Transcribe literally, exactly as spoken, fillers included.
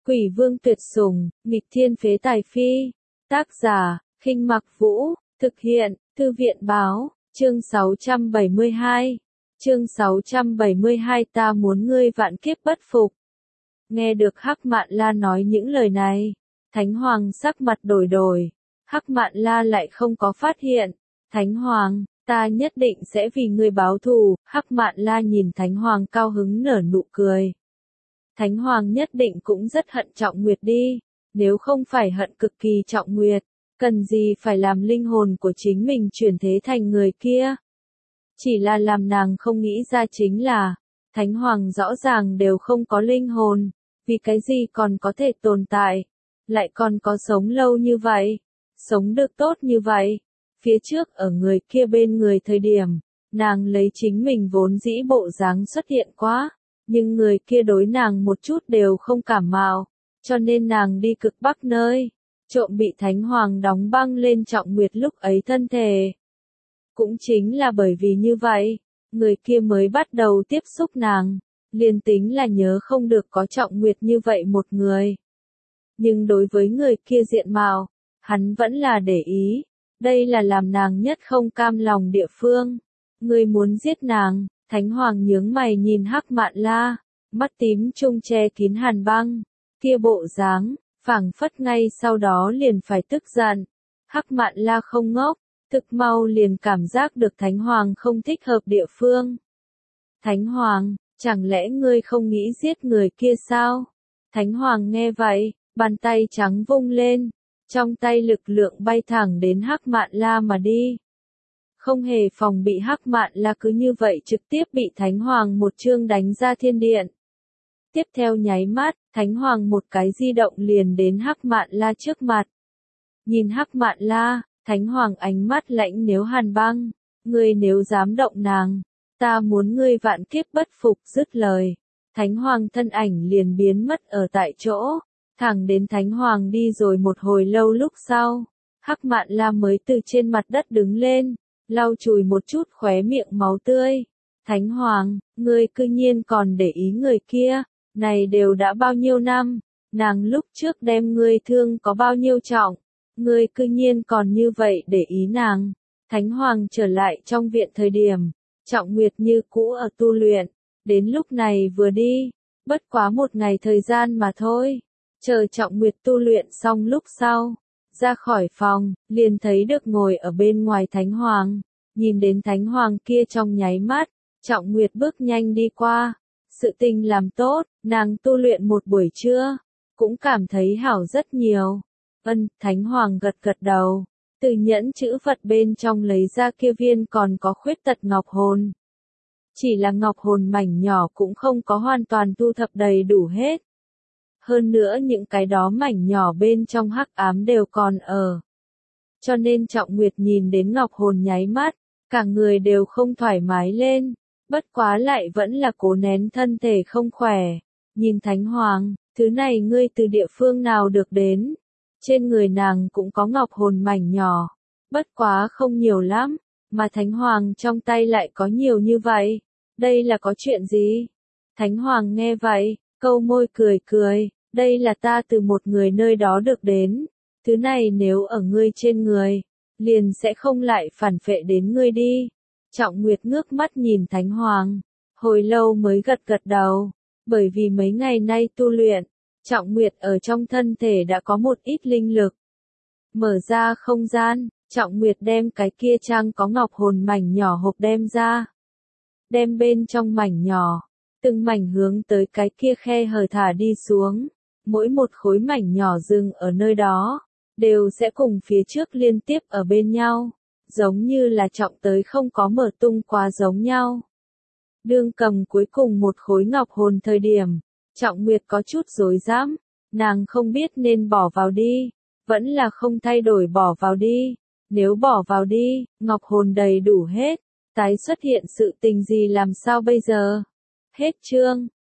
Quỷ vương tuyệt sủng, nghịch thiên phế tài phi. Tác giả, Khinh Mặc Vũ, thực hiện, Thư viện báo, chương sáu trăm bảy mươi hai. Chương sáu trăm bảy mươi hai ta muốn ngươi vạn kiếp bất phục. Nghe được Hắc Mạn La nói những lời này, Thánh Hoàng sắc mặt đổi đổi. Hắc Mạn La lại không có phát hiện. Thánh Hoàng, ta nhất định sẽ vì ngươi báo thù. Hắc Mạn La nhìn Thánh Hoàng cao hứng nở nụ cười. Thánh Hoàng nhất định cũng rất hận Trọng Nguyệt đi, nếu không phải hận cực kỳ Trọng Nguyệt, cần gì phải làm linh hồn của chính mình chuyển thế thành người kia. Chỉ là làm nàng không nghĩ ra chính là, Thánh Hoàng rõ ràng đều không có linh hồn, vì cái gì còn có thể tồn tại, lại còn có sống lâu như vậy, sống được tốt như vậy. Phía trước ở người kia bên người thời điểm, nàng lấy chính mình vốn dĩ bộ dáng xuất hiện quá. Nhưng người kia đối nàng một chút đều không cảm mạo, cho nên nàng đi cực bắc nơi, trộm bị Thánh Hoàng đóng băng lên Trọng Nguyệt lúc ấy thân thể. Cũng chính là bởi vì như vậy, người kia mới bắt đầu tiếp xúc nàng, liền tính là nhớ không được có Trọng Nguyệt như vậy một người. Nhưng đối với người kia diện mạo, hắn vẫn là để ý, đây là làm nàng nhất không cam lòng địa phương. Ngươi muốn giết nàng. Thánh Hoàng nhướng mày nhìn Hắc Mạn La, mắt tím trung che kín hàn băng, kia bộ dáng, phảng phất ngay sau đó liền phải tức giận. Hắc Mạn La không ngốc, thực mau liền cảm giác được Thánh Hoàng không thích hợp địa phương. Thánh Hoàng, chẳng lẽ ngươi không nghĩ giết người kia sao? Thánh Hoàng nghe vậy, bàn tay trắng vung lên, trong tay lực lượng bay thẳng đến Hắc Mạn La mà đi. Không hề phòng bị Hắc Mạn La cứ như vậy trực tiếp bị Thánh Hoàng một chương đánh ra thiên điện. Tiếp theo nháy mắt, Thánh Hoàng một cái di động liền đến Hắc Mạn La trước mặt. Nhìn Hắc Mạn La, Thánh Hoàng ánh mắt lạnh nếu hàn băng, ngươi nếu dám động nàng, ta muốn ngươi vạn kiếp bất phục. Dứt lời, Thánh Hoàng thân ảnh liền biến mất ở tại chỗ, thẳng đến Thánh Hoàng đi rồi một hồi lâu lúc sau, Hắc Mạn La mới từ trên mặt đất đứng lên. Lau chùi một chút khóe miệng máu tươi. Thánh Hoàng, ngươi cư nhiên còn để ý người kia, này đều đã bao nhiêu năm, nàng lúc trước đem ngươi thương có bao nhiêu trọng, ngươi cư nhiên còn như vậy để ý nàng. Thánh Hoàng trở lại trong viện thời điểm, Trọng Nguyệt như cũ ở tu luyện, đến lúc này vừa đi, bất quá một ngày thời gian mà thôi, chờ Trọng Nguyệt tu luyện xong lúc sau. Ra khỏi phòng, liền thấy được ngồi ở bên ngoài Thánh Hoàng, nhìn đến Thánh Hoàng kia trong nháy mắt, Trọng Nguyệt bước nhanh đi qua, sự tình làm tốt, nàng tu luyện một buổi trưa, cũng cảm thấy hảo rất nhiều. Ân, Thánh Hoàng gật gật đầu, từ nhẫn chữ vật bên trong lấy ra kia viên còn có khuyết tật ngọc hồn. Chỉ là ngọc hồn mảnh nhỏ cũng không có hoàn toàn thu thập đầy đủ hết. Hơn nữa những cái đó mảnh nhỏ bên trong hắc ám đều còn ở. Cho nên Trọng Nguyệt nhìn đến ngọc hồn nháy mắt, cả người đều không thoải mái lên, bất quá lại vẫn là cố nén thân thể không khỏe. Nhìn Thánh Hoàng, thứ này ngươi từ địa phương nào được đến? Trên người nàng cũng có ngọc hồn mảnh nhỏ, bất quá không nhiều lắm, mà Thánh Hoàng trong tay lại có nhiều như vậy. Đây là có chuyện gì? Thánh Hoàng nghe vậy, câu môi cười cười, đây là ta từ một người nơi đó được đến, thứ này nếu ở ngươi trên người, liền sẽ không lại phản phệ đến ngươi đi. Trọng Nguyệt ngước mắt nhìn Thánh Hoàng, hồi lâu mới gật gật đầu, bởi vì mấy ngày nay tu luyện, Trọng Nguyệt ở trong thân thể đã có một ít linh lực. Mở ra không gian, Trọng Nguyệt đem cái kia trang có ngọc hồn mảnh nhỏ hộp đem ra. Đem bên trong mảnh nhỏ, từng mảnh hướng tới cái kia khe hở thả đi xuống, mỗi một khối mảnh nhỏ dừng ở nơi đó, đều sẽ cùng phía trước liên tiếp ở bên nhau, giống như là trọng tới không có mở tung quá giống nhau. Đương cầm cuối cùng một khối ngọc hồn thời điểm, Trọng Nguyệt có chút rối rắm, nàng không biết nên bỏ vào đi, vẫn là không thay đổi bỏ vào đi, nếu bỏ vào đi, ngọc hồn đầy đủ hết, tái xuất hiện sự tình gì làm sao bây giờ? Hết chương.